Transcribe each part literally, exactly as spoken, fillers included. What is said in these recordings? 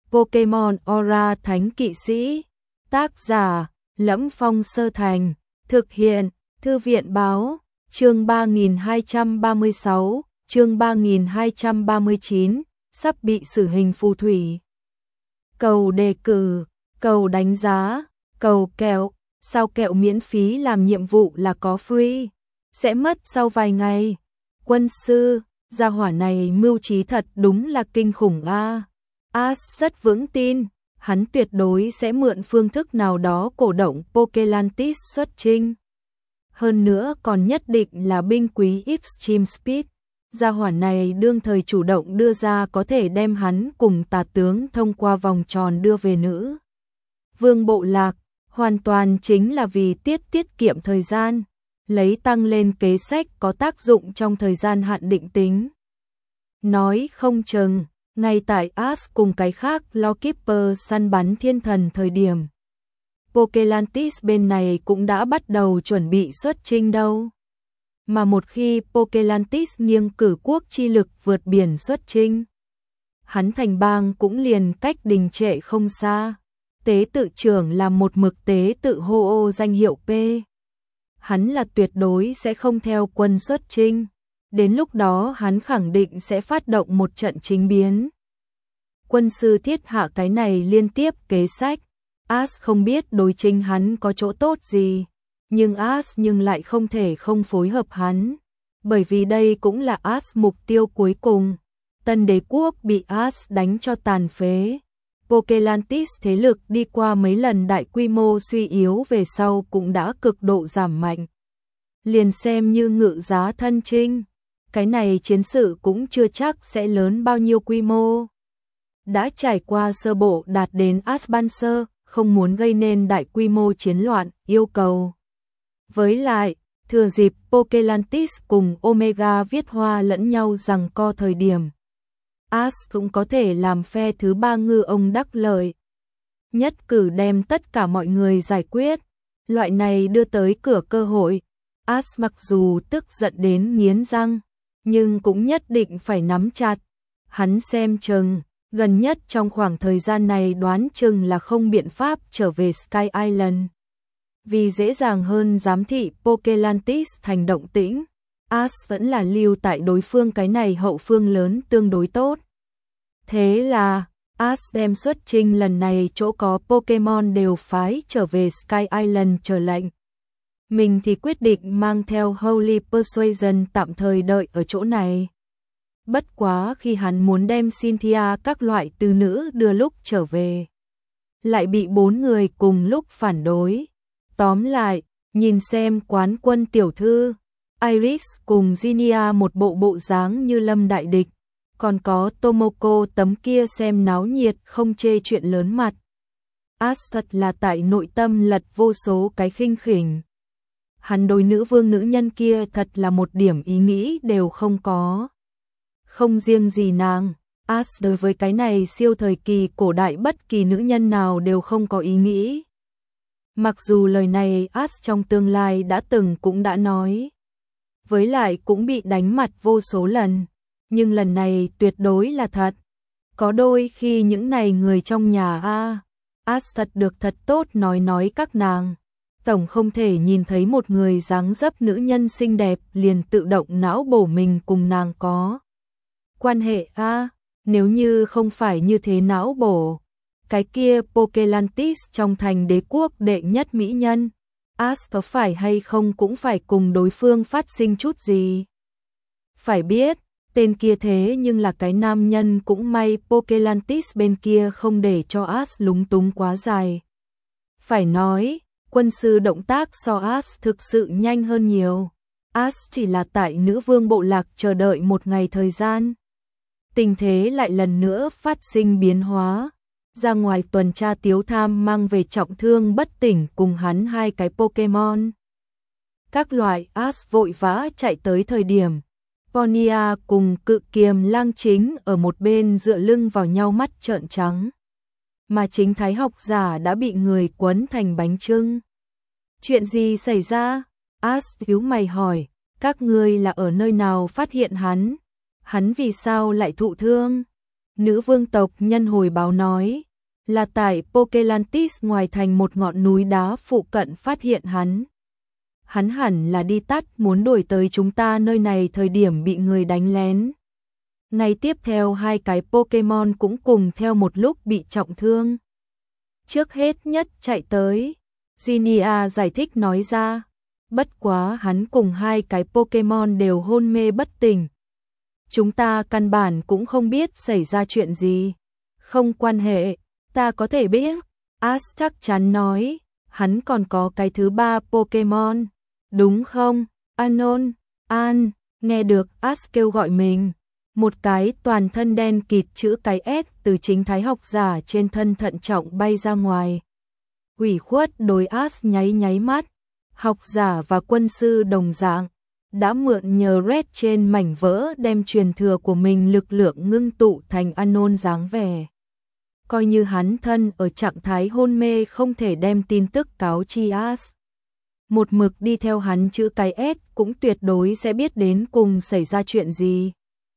Pokemon Aura Thánh Kỵ Sĩ. Tác giả: Lẫm Phong Sơ Thành. Thực hiện: Thư viện báo. Chương ba nghìn hai trăm ba mươi sáu, chương ba nghìn hai trăm ba mươi chín, sắp bị xử hình phù thủy. Cầu đề cử, cầu đánh giá, cầu kẹo, sao kẹo miễn phí làm nhiệm vụ là có free, sẽ mất sau vài ngày. Quân sư, gia hỏa này mưu trí thật đúng là kinh khủng a. Ash rất vững tin, hắn tuyệt đối sẽ mượn phương thức nào đó cổ động Pokelantis xuất chinh. Hơn nữa còn nhất định là binh quý Extreme Speed. Gia hỏa này đương thời chủ động đưa ra có thể đem hắn cùng tà tướng thông qua vòng tròn đưa về nữ vương bộ lạc, hoàn toàn chính là vì tiết tiết kiệm thời gian, lấy tăng lên kế sách có tác dụng trong thời gian hạn định tính. Nói không chừng, ngay tại Ash cùng cái khác Lawkeeper săn bắn thiên thần thời điểm, Pokelantis bên này cũng đã bắt đầu chuẩn bị xuất chinh đâu. Mà một khi Pokelantis nghiêng cử quốc chi lực vượt biển xuất chinh, hắn thành bang cũng liền cách đình trệ không xa. Tế tự trưởng là một mực tế tự hô ô danh hiệu P. Hắn là tuyệt đối sẽ không theo quân xuất chinh. Đến lúc đó hắn khẳng định sẽ phát động một trận chính biến. Quân sư thiết hạ cái này liên tiếp kế sách. Ash không biết đối chính hắn có chỗ tốt gì, nhưng Ash nhưng lại không thể không phối hợp hắn, bởi vì đây cũng là Ash mục tiêu cuối cùng. Tân đế quốc bị Ash đánh cho tàn phế. Pokelantis thế lực đi qua mấy lần đại quy mô suy yếu về sau cũng đã cực độ giảm mạnh. Liền xem như ngự giá thân chinh, cái này chiến sự cũng chưa chắc sẽ lớn bao nhiêu quy mô. Đã trải qua sơ bộ đạt đến Ashbanser, không muốn gây nên đại quy mô chiến loạn, yêu cầu. Với lại, thừa dịp Pokelantis cùng Omega viết hoa lẫn nhau rằng co thời điểm, Ash cũng có thể làm phe thứ ba ngư ông đắc lợi. Nhất cử đem tất cả mọi người giải quyết, loại này đưa tới cửa cơ hội. Ash mặc dù tức giận đến nghiến răng, nhưng cũng nhất định phải nắm chặt. Hắn xem chừng, gần nhất trong khoảng thời gian này đoán chừng là không biện pháp trở về Sky Island. Vì dễ dàng hơn giám thị Pokelantis thành động tĩnh, Ash vẫn là lưu tại đối phương cái này hậu phương lớn tương đối tốt. Thế là, Ash đem xuất chinh lần này chỗ có Pokemon đều phái trở về Sky Island chờ lệnh. Mình thì quyết định mang theo Holy Persuasion tạm thời đợi ở chỗ này. Bất quá khi hắn muốn đem Cynthia các loại từ nữ đưa lúc trở về, lại bị bốn người cùng lúc phản đối. Tóm lại, nhìn xem quán quân tiểu thư, Iris cùng Zinnia một bộ bộ dáng như lâm đại địch, còn có Tomoko tấm kia xem náo nhiệt không chê chuyện lớn mặt. Ash thật là tại nội tâm lật vô số cái khinh khỉnh. Hắn đối nữ vương nữ nhân kia thật là một điểm ý nghĩ đều không có. Không riêng gì nàng, Ash đối với cái này siêu thời kỳ cổ đại bất kỳ nữ nhân nào đều không có ý nghĩ. Mặc dù lời này Ash trong tương lai đã từng cũng đã nói, với lại cũng bị đánh mặt vô số lần, nhưng lần này tuyệt đối là thật. Có đôi khi những này người trong nhà a, Ash thật được thật tốt nói nói các nàng. Tổng không thể nhìn thấy một người dáng dấp nữ nhân xinh đẹp liền tự động não bổ mình cùng nàng có quan hệ a, nếu như không phải như thế não bổ, cái kia Pokelantis trong thành đế quốc đệ nhất mỹ nhân, Ash có phải hay không cũng phải cùng đối phương phát sinh chút gì. Phải biết, tên kia thế nhưng là cái nam nhân, cũng may Pokelantis bên kia không để cho Ash lúng túng quá dài. Phải nói, quân sư động tác so Ash thực sự nhanh hơn nhiều. Ash chỉ là tại nữ vương bộ lạc chờ đợi một ngày thời gian. Tình thế lại lần nữa phát sinh biến hóa. Ra ngoài tuần tra Tiếu Tham mang về trọng thương bất tỉnh cùng hắn hai cái Pokemon. Các loại Ash vội vã chạy tới thời điểm, Ponia cùng Cự Kiềm Lang chính ở một bên dựa lưng vào nhau mắt trợn trắng. Mà chính thái học giả đã bị người quấn thành bánh chưng. Chuyện gì xảy ra? Ash nhíu mày hỏi, các ngươi là ở nơi nào phát hiện hắn? Hắn vì sao lại thụ thương? Nữ vương tộc nhân hồi báo nói, là tại Pokelantis ngoài thành một ngọn núi đá phụ cận phát hiện hắn. Hắn hẳn là đi tắt muốn đuổi tới chúng ta nơi này thời điểm bị người đánh lén. Ngày tiếp theo hai cái Pokemon cũng cùng theo một lúc bị trọng thương. Trước hết nhất chạy tới, Zinnia giải thích nói ra, bất quá hắn cùng hai cái Pokemon đều hôn mê bất tỉnh. Chúng ta căn bản cũng không biết xảy ra chuyện gì. Không quan hệ, ta có thể biết. Ash chắc chắn nói, hắn còn có cái thứ ba Pokemon. Đúng không, Anon? An, nghe được Ash kêu gọi mình. Một cái toàn thân đen kịt chữ cái S từ chính thái học giả trên thân thận trọng bay ra ngoài. Ủy khuất đối Ash nháy nháy mắt. Học giả và quân sư đồng dạng đã mượn nhờ Red trên mảnh vỡ đem truyền thừa của mình lực lượng ngưng tụ thành Anon dáng vẻ. Coi như hắn thân ở trạng thái hôn mê không thể đem tin tức cáo chi Ash. Một mực đi theo hắn chữ cái S cũng tuyệt đối sẽ biết đến cùng xảy ra chuyện gì.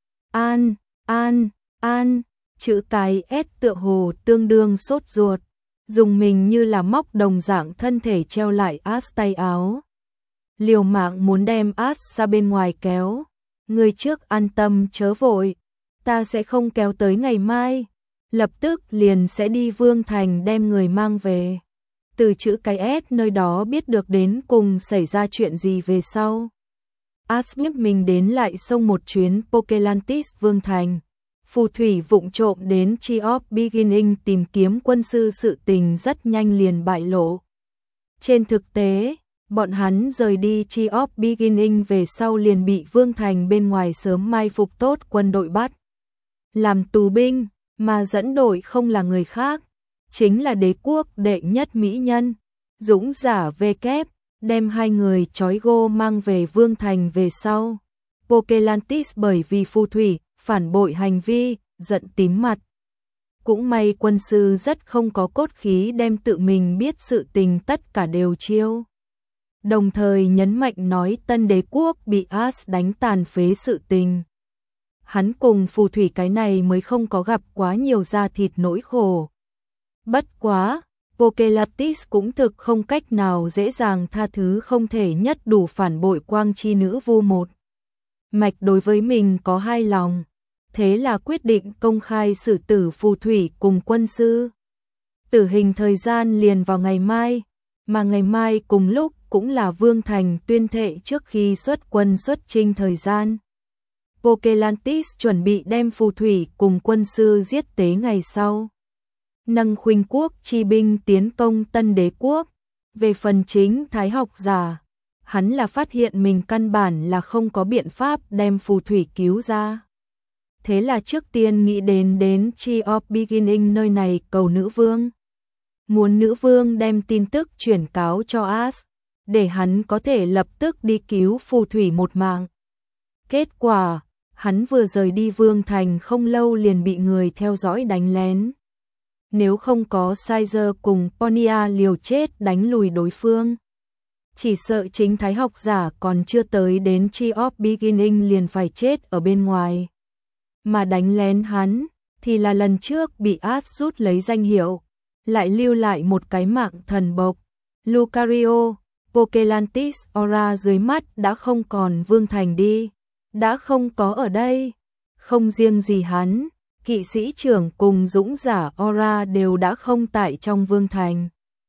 An, an, an, chữ cái S tựa hồ tương đương sốt ruột, dùng mình như là móc đồng dạng thân thể treo lại Ash tay áo. Liều mạng muốn đem Ash ra bên ngoài kéo. Người trước an tâm chớ vội, ta sẽ không kéo tới ngày mai, lập tức liền sẽ đi Vương Thành đem người mang về. Từ chữ cái S nơi đó biết được đến cùng xảy ra chuyện gì về sau. Ash biết mình đến lại xông một chuyến Pokelantis Vương Thành. Phù thủy vụng trộm đến Tree of Beginning tìm kiếm quân sư, sự tình rất nhanh liền bại lộ. Trên thực tế, bọn hắn rời đi Tree of Beginning về sau liền bị Vương Thành bên ngoài sớm mai phục tốt quân đội bắt. Làm tù binh, mà dẫn đội không là người khác, chính là đế quốc đệ nhất mỹ nhân, dũng giả V kép, đem hai người trói gô mang về Vương Thành về sau. Pokelantis bởi vì phù thủy phản bội hành vi, giận tím mặt. Cũng may quân sư rất không có cốt khí đem tự mình biết sự tình tất cả đều chiêu. Đồng thời nhấn mạnh nói tân đế quốc bị Ash đánh tàn phế sự tình. Hắn cùng phù thủy cái này mới không có gặp quá nhiều da thịt nỗi khổ. Bất quá, Pokelantis cũng thực không cách nào dễ dàng tha thứ không thể nhất đủ phản bội quang chi nữ vu một. Mạch đối với mình có hai lòng, thế là quyết định công khai xử tử phù thủy cùng quân sư. Tử hình thời gian liền vào ngày mai, mà ngày mai cùng lúc cũng là Vương Thành tuyên thệ trước khi xuất quân xuất chinh thời gian. Pokelantis chuẩn bị đem phù thủy cùng quân sư giết tế ngày sau. Nâng khuynh quốc chi binh tiến công tân đế quốc. Về phần chính thái học giả, hắn là phát hiện mình căn bản là không có biện pháp đem phù thủy cứu ra. Thế là trước tiên nghĩ đến đến Tree of Beginning nơi này cầu nữ vương. Muốn nữ vương đem tin tức chuyển cáo cho Ash, để hắn có thể lập tức đi cứu phù thủy một mạng. Kết quả, hắn vừa rời đi Vương Thành không lâu liền bị người theo dõi đánh lén. Nếu không có Sizer cùng Ponya liều chết đánh lùi đối phương, chỉ sợ chính thái học giả còn chưa tới đến Tree of Beginning liền phải chết ở bên ngoài. Mà đánh lén hắn, thì là lần trước bị Ash rút lấy danh hiệu, lại lưu lại một cái mạng thần bộc. Lucario, Pokelantis Aura dưới mắt đã không còn Vương Thành đi, đã không có ở đây. Không riêng gì hắn, kỵ sĩ trưởng cùng dũng giả Aura đều đã không tại trong Vương Thành.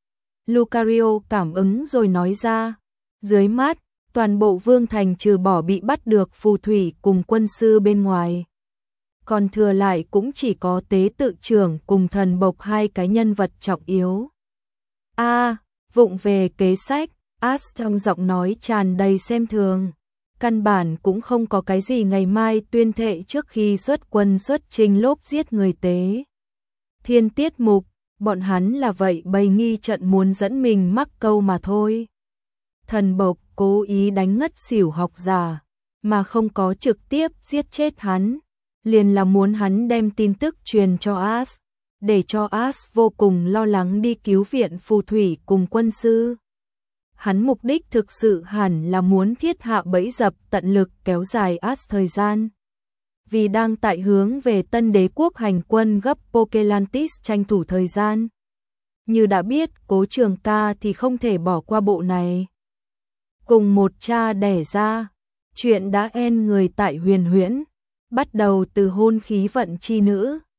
Lucario cảm ứng rồi nói ra, dưới mắt, toàn bộ Vương Thành trừ bỏ bị bắt được phù thủy cùng quân sư bên ngoài. Còn thừa lại cũng chỉ có tế tự trưởng cùng thần bộc hai cái nhân vật trọng yếu. A, à, vụng về kế sách, Ash trong giọng nói tràn đầy xem thường. Căn bản cũng không có cái gì ngày mai tuyên thệ trước khi xuất quân xuất chinh lốp giết người tế. Thiên tiết mục, bọn hắn là vậy bày nghi trận muốn dẫn mình mắc câu mà thôi. Thần bộc cố ý đánh ngất xỉu học giả, mà không có trực tiếp giết chết hắn. Liền là muốn hắn đem tin tức truyền cho Ash, để cho Ash vô cùng lo lắng đi cứu viện phù thủy cùng quân sư. Hắn mục đích thực sự hẳn là muốn thiết hạ bẫy dập tận lực kéo dài Ash thời gian. vì đang tại hướng về Tân Đế quốc hành quân gấp Pokelantis tranh thủ thời gian. Như đã biết, Cố Trường Ca thì không thể bỏ qua bộ này. Cùng một cha đẻ ra, chuyện đã en người tại Huyền Huyễn, bắt đầu từ hôn khí vận chi nữ.